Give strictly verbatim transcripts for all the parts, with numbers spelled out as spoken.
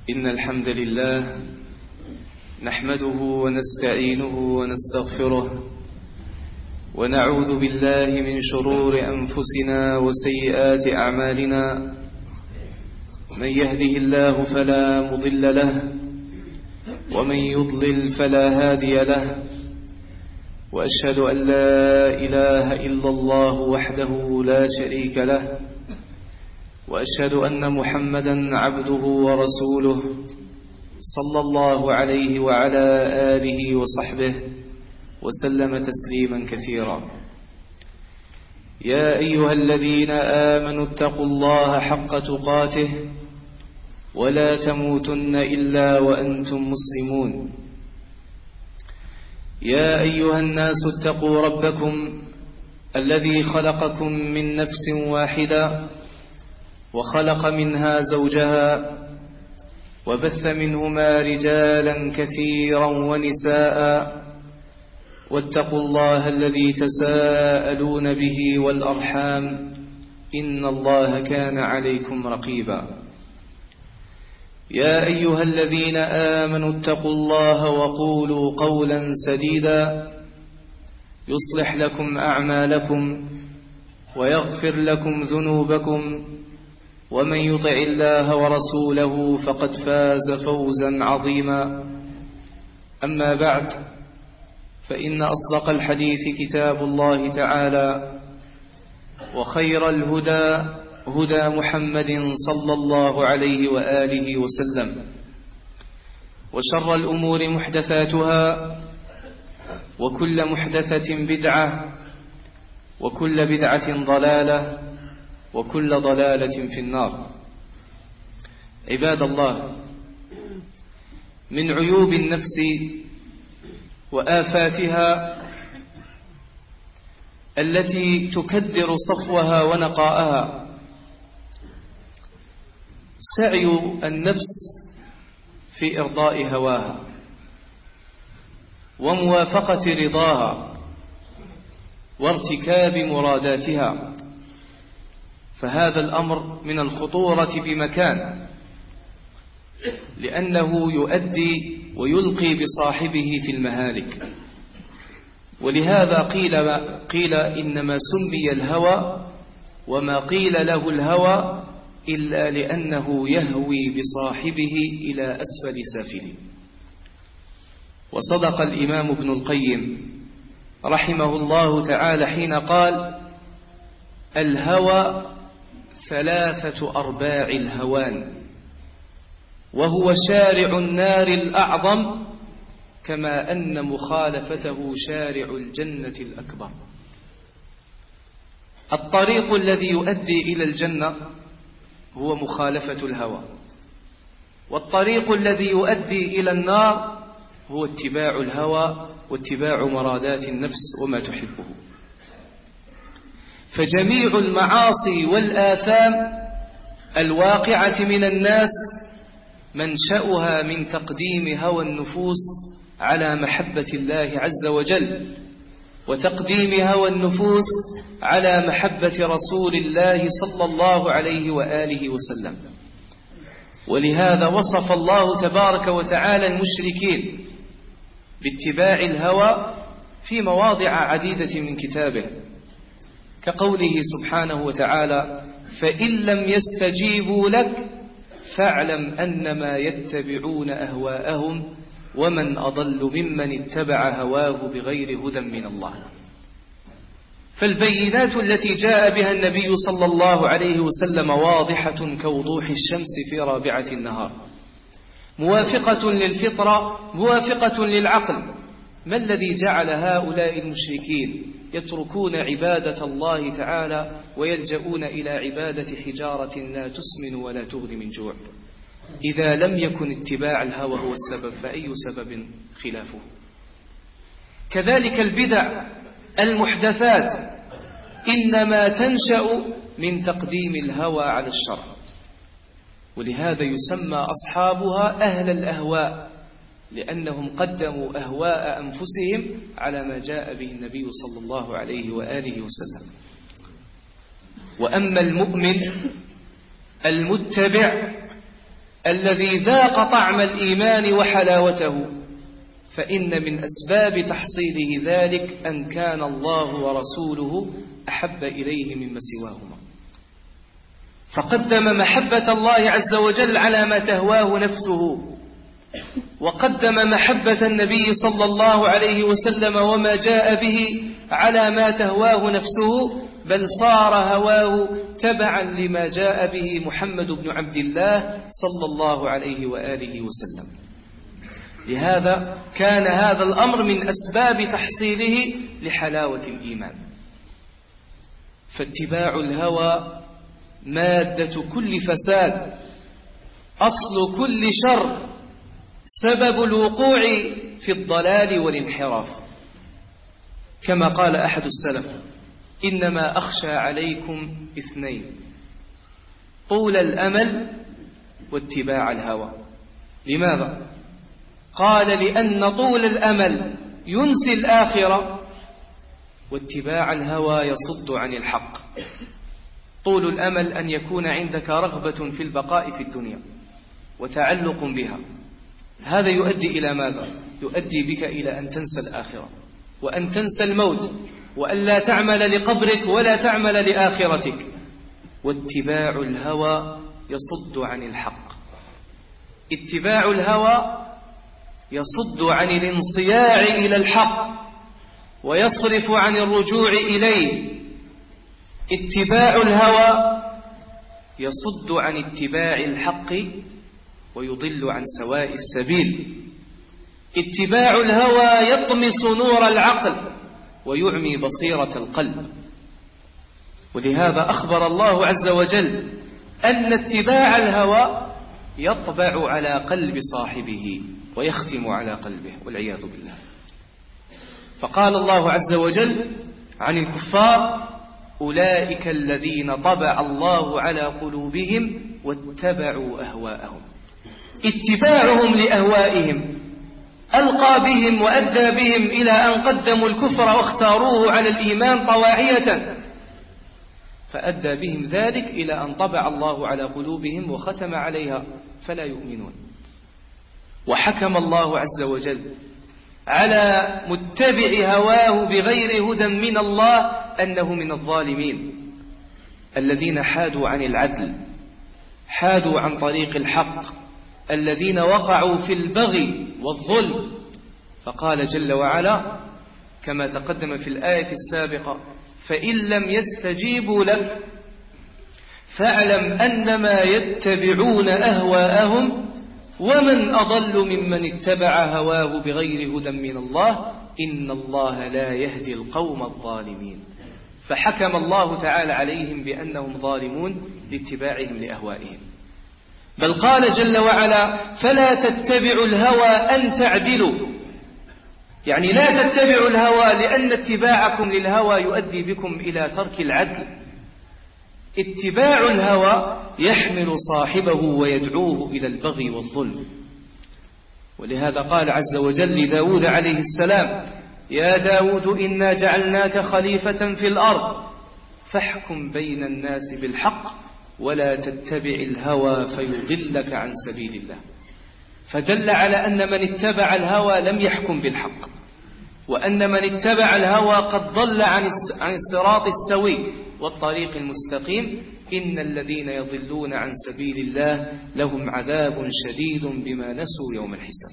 إن الحمد لله نحمده ونستعينه ونستغفره ونعوذ بالله من شرور أنفسنا وسيئات أعمالنا. من يهده الله فلا مضل له ومن يضلل فلا هادي له، وأشهد أن لا إله إلا الله وحده لا شريك له، وأشهد أن محمدا عبده ورسوله صلى الله عليه وعلى آله وصحبه وسلم تسليما كثيرا. يا أيها الذين آمنوا اتقوا الله حق تقاته ولا تموتن إلا وأنتم مسلمون. يا أيها الناس اتقوا ربكم الذي خلقكم من نفس واحدة وخلق منها زوجها وبث منهما رجالا كثيرا ونساء، واتقوا الله الذي تساءلون به والأرحام إن الله كان عليكم رقيبا. يا أيها الذين آمنوا اتقوا الله وقولوا قولا سديدا يصلح لكم أعمالكم ويغفر لكم ذنوبكم، ومن يطع الله ورسوله فقد فاز فوزا عظيما. أما بعد، فإن أصدق الحديث كتاب الله تعالى، وخير الهدى هدى محمد صلى الله عليه وآله وسلم، وشر الأمور محدثاتها، وكل محدثة بدعة، وكل بدعة ضلالة، وكل ضلالة في النار. عباد الله، من عيوب النفس وآفاتها التي تكدر صفوها ونقاءها سعي النفس في إرضاء هواها وموافقة رضاها وارتكاب مراداتها، فهذا الأمر من الخطورة بمكان، لأنه يؤدي ويلقي بصاحبه في المهالك. ولهذا قيل, قيل إنما سمي الهوى وما قيل له الهوى إلا لأنه يهوي بصاحبه إلى أسفل سافله. وصدق الإمام ابن القيم رحمه الله تعالى حين قال: الهوى ثلاثة أرباع الهوان، وهو شارع النار الأعظم، كما أن مخالفته شارع الجنة الأكبر. الطريق الذي يؤدي إلى الجنة هو مخالفة الهوى، والطريق الذي يؤدي إلى النار هو اتباع الهوى واتباع مرادات النفس وما تحبه. فجميع المعاصي والآثام الواقعة من الناس منشأها من تقديم هوى النفوس على محبة الله عز وجل، وتقديم هوى النفوس على محبة رسول الله صلى الله عليه وآله وسلم. ولهذا وصف الله تبارك وتعالى المشركين باتباع الهوى في مواضع عديدة من كتابه، كقوله سبحانه وتعالى: فإن لم يستجيبوا لك فاعلم أنما يتبعون أهواءهم ومن أضل ممن اتبع هواه بغير هدى من الله. فالبينات التي جاء بها النبي صلى الله عليه وسلم واضحة كوضوح الشمس في رابعة النهار، موافقة للفطرة، موافقة للعقل. ما الذي جعل هؤلاء المشركين يتركون عبادة الله تعالى ويلجؤون إلى عبادة حجارة لا تسمن ولا تغني من جوع؟ إذا لم يكن اتباع الهوى هو السبب، فأي سبب خلافه؟ كذلك البدع المحدثات إنما تنشأ من تقديم الهوى على الشرع، ولهذا يسمى أصحابها أهل الأهواء، لأنهم قدموا أهواء أنفسهم على ما جاء به النبي صلى الله عليه وآله وسلم. وأما المؤمن المتبع الذي ذاق طعم الإيمان وحلاوته، فإن من أسباب تحصيله ذلك أن كان الله ورسوله أحب إليه مما سواهما، فقدم محبة الله عز وجل على ما تهواه نفسه، وقدم محبة النبي صلى الله عليه وسلم وما جاء به على ما تهواه نفسه، بل صار هواه تبعا لما جاء به محمد بن عبد الله صلى الله عليه وآله وسلم. لهذا كان هذا الأمر من أسباب تحصيله لحلاوة الإيمان. فاتباع الهوى مادة كل فساد، أصل كل شر، سبب الوقوع في الضلال والانحراف. كما قال أحد السلف: إنما أخشى عليكم اثنين، طول الأمل واتباع الهوى. لماذا؟ قال: لأن طول الأمل ينسي الآخرة، واتباع الهوى يصد عن الحق. طول الأمل أن يكون عندك رغبة في البقاء في الدنيا وتعلق بها، هذا يؤدي إلى ماذا؟ يؤدي بك إلى أن تنسى الآخرة، وأن تنسى الموت، وأن لا تعمل لقبرك ولا تعمل لآخرتك. واتباع الهوى يصد عن الحق. اتباع الهوى يصد عن الانصياع إلى الحق ويصرف عن الرجوع إليه. اتباع الهوى يصد عن اتباع الحق ويضل عن سواء السبيل. اتباع الهوى يطمس نور العقل ويعمي بصيرة القلب. ولهذا أخبر الله عز وجل أن اتباع الهوى يطبع على قلب صاحبه ويختم على قلبه والعياذ بالله. فقال الله عز وجل عن الكفار: أولئك الذين طبع الله على قلوبهم واتبعوا أهواءهم. اتباعهم لأهوائهم ألقى بهم وأدى بهم إلى أن قدموا الكفر واختاروه على الإيمان طواعية، فأدى بهم ذلك إلى أن طبع الله على قلوبهم وختم عليها فلا يؤمنون. وحكم الله عز وجل على متبع هواه بغير هدى من الله أنه من الظالمين الذين حادوا عن العدل، حادوا عن طريق الحق، الذين وقعوا في البغي والظلم. فقال جل وعلا كما تقدم في الآية السابقة: فإن لم يستجيبوا لك فاعلم أنما يتبعون أهواءهم ومن أضل ممن اتبع هواه بغير هدى من الله إن الله لا يهدي القوم الظالمين. فحكم الله تعالى عليهم بأنهم ظالمون لاتباعهم لأهوائهم. بل قال جل وعلا: فلا تتبعوا الهوى أن تعدلوا، يعني لا تتبعوا الهوى، لأن اتباعكم للهوى يؤدي بكم إلى ترك العدل. اتباع الهوى يحمل صاحبه ويدعوه إلى البغي والظلم. ولهذا قال عز وجل لداود عليه السلام: يا داود إنا جعلناك خليفة في الأرض فاحكم بين الناس بالحق ولا تتبع الهوى فيضلك عن سبيل الله. فدل على أن من اتبع الهوى لم يحكم بالحق، وأن من اتبع الهوى قد ضل عن الصراط السوي والطريق المستقيم. إن الذين يضلون عن سبيل الله لهم عذاب شديد بما نسوا يوم الحساب.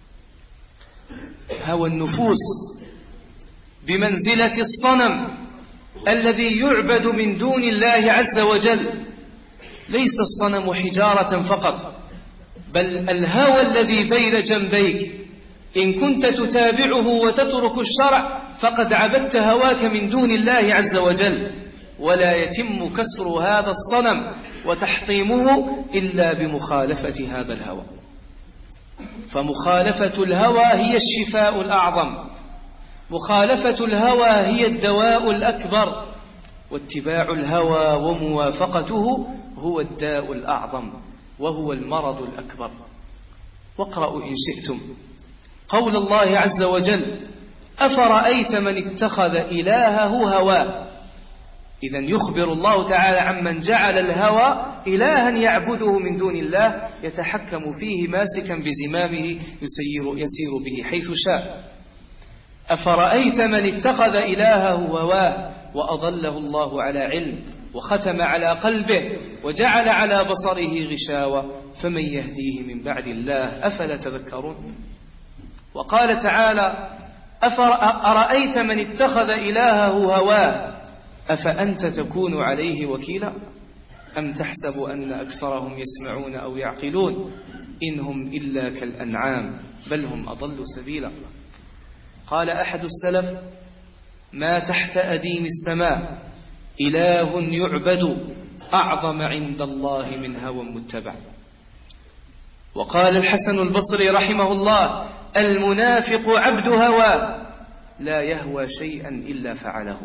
هوى النفوس بمنزلة الصنم الذي يعبد من دون الله عز وجل. ليس الصنم حجارة فقط، بل الهوى الذي بين جنبيك. إن كنت تتابعه وتترك الشرع فقد عبدت هواك من دون الله عز وجل. ولا يتم كسر هذا الصنم وتحطيمه إلا بمخالفة هذا الهوى. فمخالفة الهوى هي الشفاء الأعظم، مخالفة الهوى هي الدواء الأكبر، واتباع الهوى وموافقته هو الداء الأعظم وهو المرض الأكبر. واقرأوا إن شئتم قول الله عز وجل: أفرأيت من اتخذ إلهه هواه إذن يخبر الله تعالى عمن جعل الهوى إلها يعبده من دون الله يتحكم فيه ماسكا بزمامه يسير, يسير به حيث شاء. أفرأيت من اتخذ إلهه هواه وأضله الله على علم وختم على قلبه وجعل على بصره غشاوة فمن يهديه من بعد الله أفلا تذكرون. وقال تعالى أرأيت من اتخذ إلهه هواه أفأنت تكون عليه وكيلا أم تحسب أن أكثرهم يسمعون أو يعقلون إنهم إلا كالأنعام بل هم أضل سبيلا. قال أحد السلف ما تحت أديم السماء إله يعبد أعظم عند الله من هوى متبع. وقال الحسن البصري رحمه الله المنافق عبد هوى لا يهوى شيئا إلا فعله.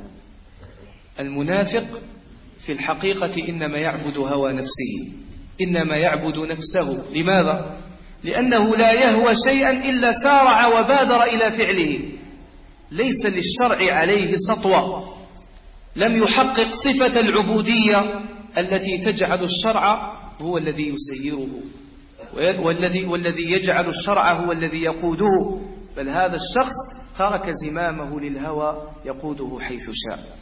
المنافق في الحقيقة إنما يعبد هوى نفسه، إنما يعبد نفسه. لماذا؟ لأنه لا يهوى شيئا إلا سارع وبادر إلى فعله، ليس للشرع عليه سطوة، لم يحقق صفة العبودية التي تجعل الشرع هو الذي يسيره، والذي, والذي يجعل الشرع هو الذي يقوده، بل هذا الشخص ترك زمامه للهوى يقوده حيث شاء.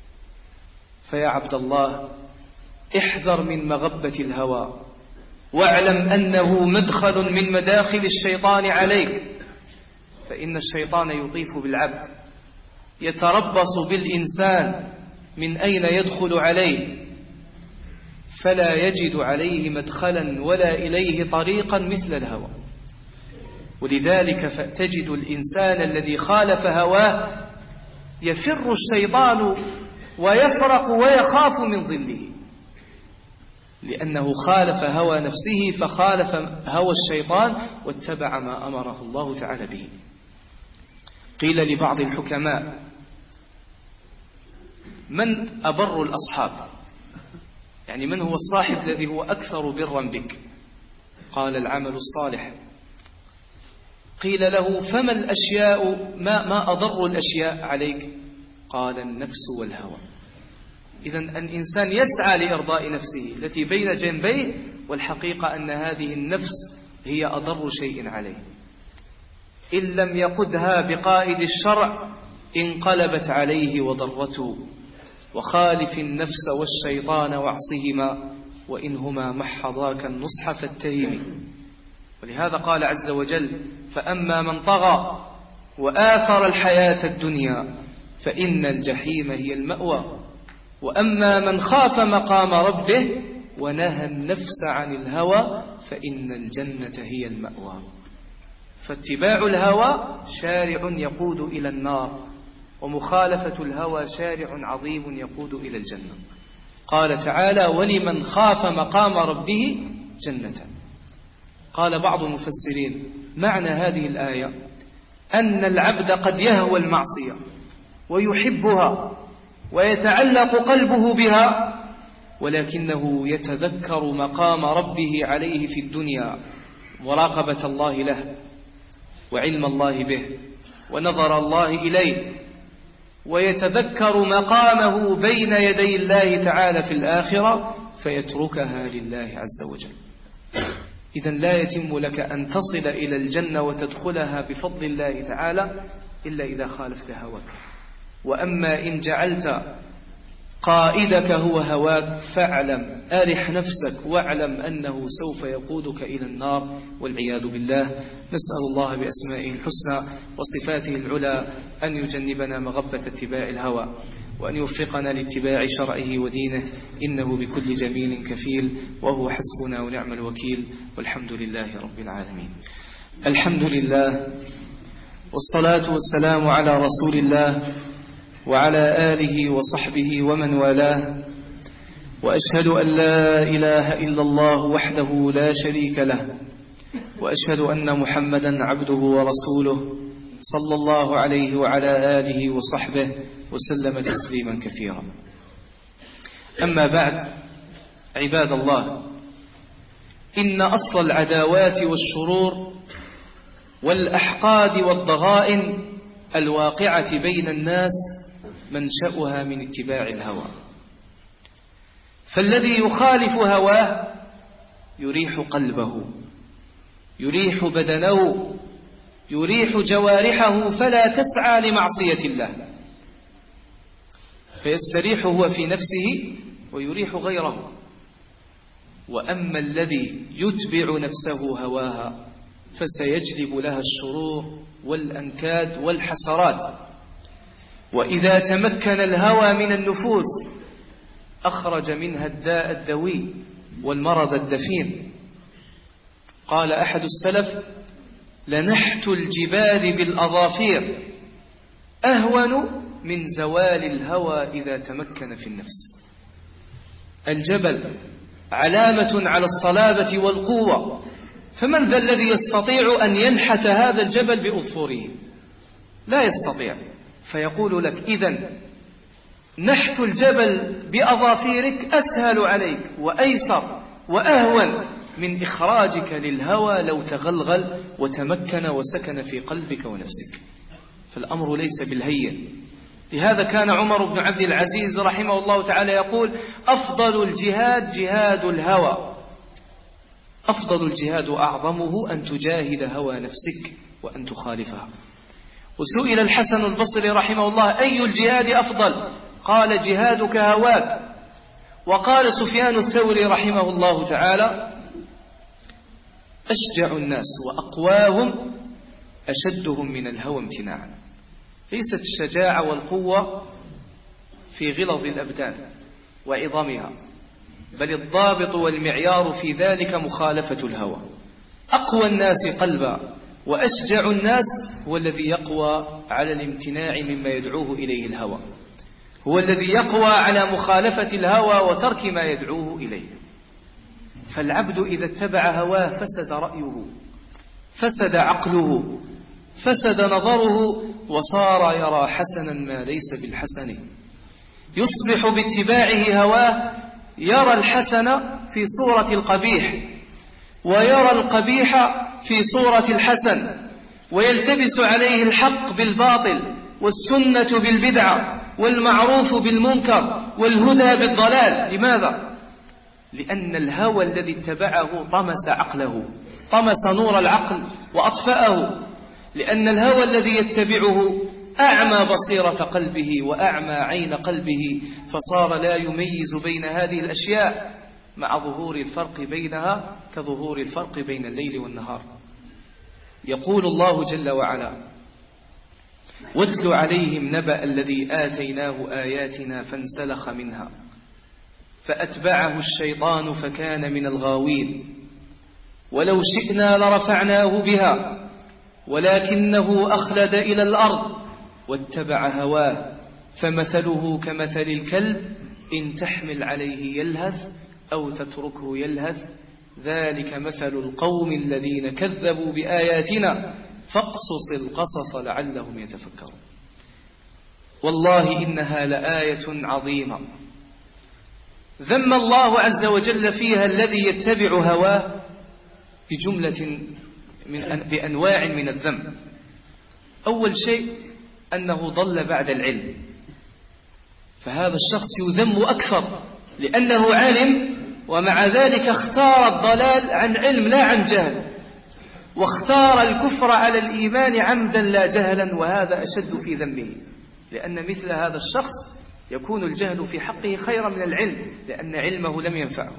فيا عبد الله احذر من مغبة الهوى، واعلم أنه مدخل من مداخل الشيطان عليك، فإن الشيطان يطيف بالعبد يتربص بالإنسان من أين يدخل عليه فلا يجد عليه مدخلا ولا إليه طريقا مثل الهوى. ولذلك فتجد الإنسان الذي خالف هواه يفر الشيطان ويفرق ويخاف من ظله، لأنه خالف هوى نفسه فخالف هوى الشيطان واتبع ما أمره الله تعالى به. قيل لبعض الحكماء من أبر الأصحاب، يعني من هو الصاحب الذي هو أكثر برا بك؟ قال العمل الصالح. قيل له فما الأشياء ما, ما أضر الأشياء عليك؟ قال النفس والهوى. إذن الإنسان يسعى لإرضاء نفسه التي بين جنبيه، والحقيقة أن هذه النفس هي أضر شيء عليه. إن لم يقدها بقائد الشرع انقلبت عليه وضرته. وخالف النفس والشيطان واعصهما وإنهما محضاك النصح فاتهم. ولهذا قال عز وجل فأما من طغى وآثر الحياة الدنيا فإن الجحيم هي المأوى وأما من خاف مقام ربه ونهى النفس عن الهوى فإن الجنة هي المأوى. فاتباع الهوى شارع يقود إلى النار، ومخالفة الهوى شارع عظيم يقود إلى الجنة. قال تعالى ولمن خاف مقام ربه جنة. قال بعض المفسرين معنى هذه الآية أن العبد قد يهوى المعصية ويحبها ويتعلق قلبه بها، ولكنه يتذكر مقام ربه عليه في الدنيا، مراقبة الله له وعلم الله به ونظر الله إليه، ويتذكر مقامه بين يدي الله تعالى في الآخرة فيتركها لله عز وجل. إذن لا يتم لك أن تصل إلى الجنة وتدخلها بفضل الله تعالى إلا إذا خالفت هواك. وأما إن جعلت قائدك هو هواك فاعلم أرح نفسك واعلم أنه سوف يقودك إلى النار والعياذ بالله. نسأل الله بأسمائه الحسنى وصفاته العلى أن يجنبنا مغبة اتباع الهوى وأن يوفقنا لاتباع شرعه ودينه، إنه بكل جميل كفيل وهو حسبنا ونعم الوكيل، والحمد لله رب العالمين. الحمد لله والصلاة والسلام على رسول الله وعلى آله وصحبه ومن والاه، وأشهد أن لا إله إلا الله وحده لا شريك له، وأشهد أن محمدا عبده ورسوله صلى الله عليه وعلى آله وصحبه وسلم تسليما كثيرا. أما بعد، عباد الله، إن أصل العداوات والشرور والأحقاد والضغائن الواقعة بين الناس منشأها من اتباع الهوى. فالذي يخالف هواه يريح قلبه، يريح بدنه، يريح جوارحه، فلا تسعى لمعصية الله، فيستريح هو في نفسه ويريح غيره. وأما الذي يتبع نفسه هواها فسيجلب لها الشرور والأنكاد والحسرات. وإذا تمكن الهوى من النفوس أخرج منها الداء الدوي والمرض الدفين. قال أحد السلف: لنحت الجبال بالأظافير أهون من زوال الهوى إذا تمكن في النفس. الجبل علامة على الصلابة والقوة، فمن ذا الذي يستطيع أن ينحت هذا الجبل بأظفره؟ لا يستطيع. فيقول لك: إذن نحت الجبل بأظافيرك أسهل عليك وأيسر وأهون من إخراجك للهوى لو تغلغل وتمكن وسكن في قلبك ونفسك. فالأمر ليس بالهين. لهذا كان عمر بن عبد العزيز رحمه الله تعالى يقول: أفضل الجهاد جهاد الهوى، أفضل الجهاد أعظمه أن تجاهد هوى نفسك وأن تخالفها. وسئل الحسن البصري رحمه الله: أي الجهاد أفضل؟ قال: جهادك هواك. وقال سفيان الثوري رحمه الله تعالى: أشجع الناس وأقواهم أشدهم من الهوى امتناعا. ليست الشجاعة والقوة في غلظ الأبدان وعظمها، بل الضابط والمعيار في ذلك مخالفة الهوى. أقوى الناس قلبا وأشجع الناس هو الذي يقوى على الامتناع مما يدعوه إليه الهوى، هو الذي يقوى على مخالفة الهوى وترك ما يدعوه إليه. فالعبد إذا اتبع هواه فسد رأيه، فسد عقله، فسد نظره، وصار يرى حسنا ما ليس بالحسن. يصبح باتباعه هواه يرى الحسن في صورة القبيح، ويرى القبيح في صورة الحسن، ويلتبس عليه الحق بالباطل، والسنة بالبدعة، والمعروف بالمنكر، والهدى بالضلال. لماذا؟ لأن الهوى الذي اتبعه طمس عقله، طمس نور العقل وأطفأه. لأن الهوى الذي يتبعه أعمى بصيرة قلبه وأعمى عين قلبه، فصار لا يميز بين هذه الأشياء، مع ظهور الفرق بينها كظهور الفرق بين الليل والنهار. يقول الله جل وعلا: واتل عليهم نبأ الذي آتيناه آياتنا فانسلخ منها فأتبعه الشيطان فكان من الغاوين ولو شئنا لرفعناه بها ولكنه أخلد إلى الأرض واتبع هواه فمثله كمثل الكلب إن تحمل عليه يلهث أو تتركه يلهث ذلك مثل القوم الذين كذبوا بآياتنا فاقصص القصص لعلهم يتفكرون. والله إنها لآية عظيمة ذم الله عز وجل فيها الذي يتبع هواه بجملة من بأنواع من الذم. أول شيء أنه ضل بعد العلم، فهذا الشخص يذم أكثر لأنه علم، ومع ذلك اختار الضلال عن علم لا عن جهل، واختار الكفر على الإيمان عمدا لا جهلا، وهذا أشد في ذنبه، لأن مثل هذا الشخص يكون الجهل في حقه خيرا من العلم، لأن علمه لم ينفعه.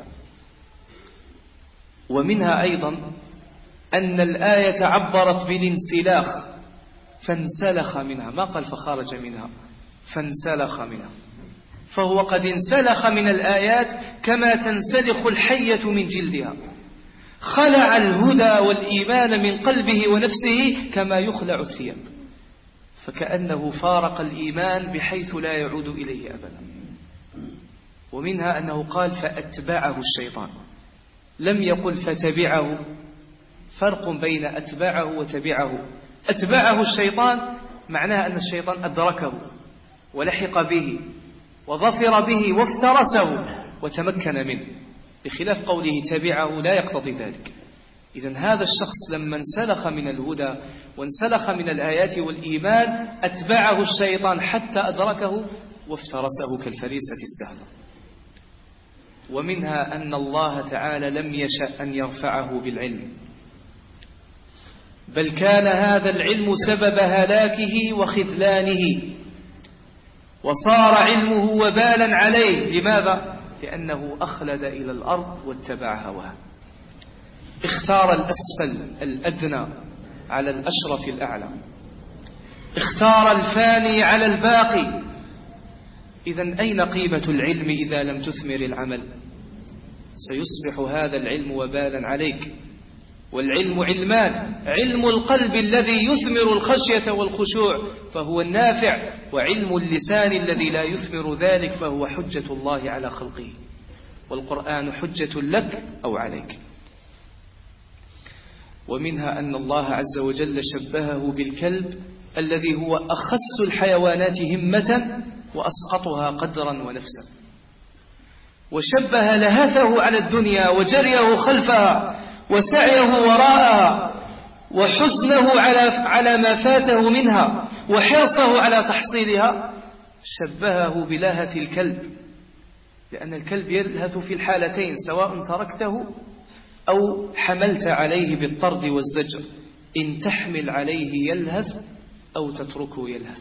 ومنها أيضا أن الآية عبرت بالانسلاخ، فانسلخ منها، ما قال فخرج منها، فانسلخ منها، فهو قد انسلخ من الآيات كما تنسلخ الحية من جلدها، خلع الهدى والإيمان من قلبه ونفسه كما يخلع الثياب، فكأنه فارق الإيمان بحيث لا يعود إليه أبدا. ومنها أنه قال فأتبعه الشيطان، لم يقل فتبعه، فرق بين أتبعه وتبعه. أتبعه الشيطان معناها أن الشيطان أدركه ولحق به وظفر به وافترسه وتمكن منه، بخلاف قوله تبعه لا يقتضي ذلك. إذن هذا الشخص لما انسلخ من الهدى وانسلخ من الآيات والإيمان أتبعه الشيطان حتى أدركه وافترسه كالفريسة السهلة. ومنها أن الله تعالى لم يشأ أن يرفعه بالعلم، بل كان هذا العلم سبب هلاكه وخذلانه، وصار علمه وبالا عليه. لماذا؟ لأنه أخلد إلى الأرض واتبع هواه، اختار الأسفل الأدنى على الأشرف الأعلى، اختار الفاني على الباقي. إذن أين قيمة العلم إذا لم تثمر العمل؟ سيصبح هذا العلم وبالا عليك. والعلم علمان: علم القلب الذي يثمر الخشية والخشوع فهو النافع، وعلم اللسان الذي لا يثمر ذلك فهو حجة الله على خلقه، والقرآن حجة لك أو عليك. ومنها أن الله عز وجل شبهه بالكلب الذي هو أخس الحيوانات همة وأسقطها قدرا ونفسا، وشبه لهثه على الدنيا وجريه خلفها وسعيه وراءها وحزنه على على ما فاته منها وحرصه على تحصيلها، شبهه بلهث الكلب، لأن الكلب يلهث في الحالتين، سواء تركته أو حملت عليه بالطرد والزجر. إن تحمل عليه يلهث أو تتركه يلهث.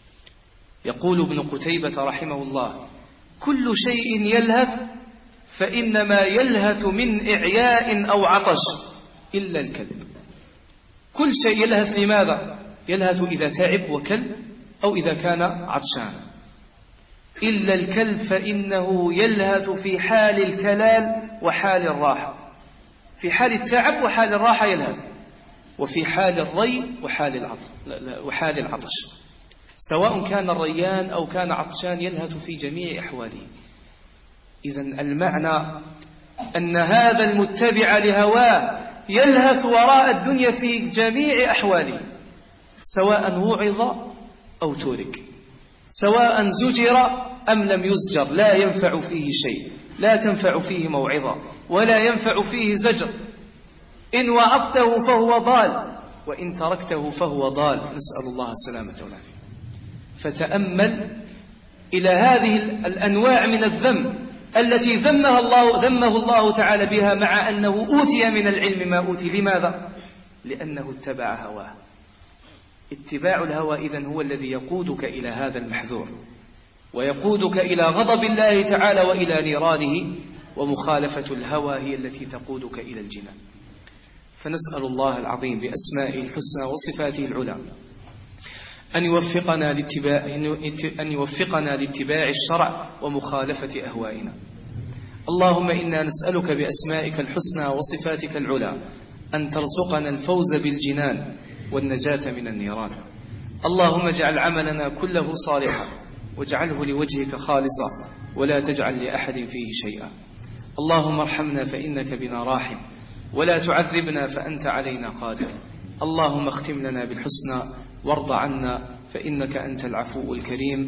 يقول ابن قتيبة رحمه الله: كل شيء يلهث فإنما يلهث من إعياء أو عطش إلا الكلب. كل شيء يلهث. لماذا؟ يلهث إذا تعب وكل، أو إذا كان عطشان. إلا الكلب فإنه يلهث في حال الكلال وحال الراحة، في حال التعب وحال الراحة يلهث، وفي حال الري وحال العطش, وحال العطش. سواء كان الريان أو كان عطشان يلهث في جميع أحواله. إذن المعنى أن هذا المتبع لهواه يلهث وراء الدنيا في جميع أحواله، سواء وعظ أو ترك، سواء زجر أم لم يزجر، لا ينفع فيه شيء، لا تنفع فيه موعظة ولا ينفع فيه زجر. إن وعظته فهو ضال، وإن تركته فهو ضال، نسأل الله السلامة والعافية. فتأمل إلى هذه الأنواع من الذم التي ذمها الله, ذمه الله تعالى بها، مع أنه أوتي من العلم ما أوتي. لماذا؟ لأنه اتبع هواه. اتباع الهوى إذن هو الذي يقودك إلى هذا المحذور، ويقودك إلى غضب الله تعالى وإلى نيرانه، ومخالفة الهوى هي التي تقودك إلى الجنان. فنسأل الله العظيم بأسمائه الحسنى وصفاته العلى أن يوفقنا لاتباع, أن يوفقنا لاتباع الشرع ومخالفة أهوائنا. اللهم إنا نسألك بأسمائك الحسنى وصفاتك العلى أن ترزقنا الفوز بالجنان والنجاة من النيران. اللهم اجعل عملنا كله صالحا، واجعله لوجهك خالصا، ولا تجعل لأحد فيه شيئا. اللهم ارحمنا فإنك بنا راحم، ولا تعذبنا فأنت علينا قادر. اللهم اختم لنا بالحسنى وارض عنا فإنك أنت العفو الكريم.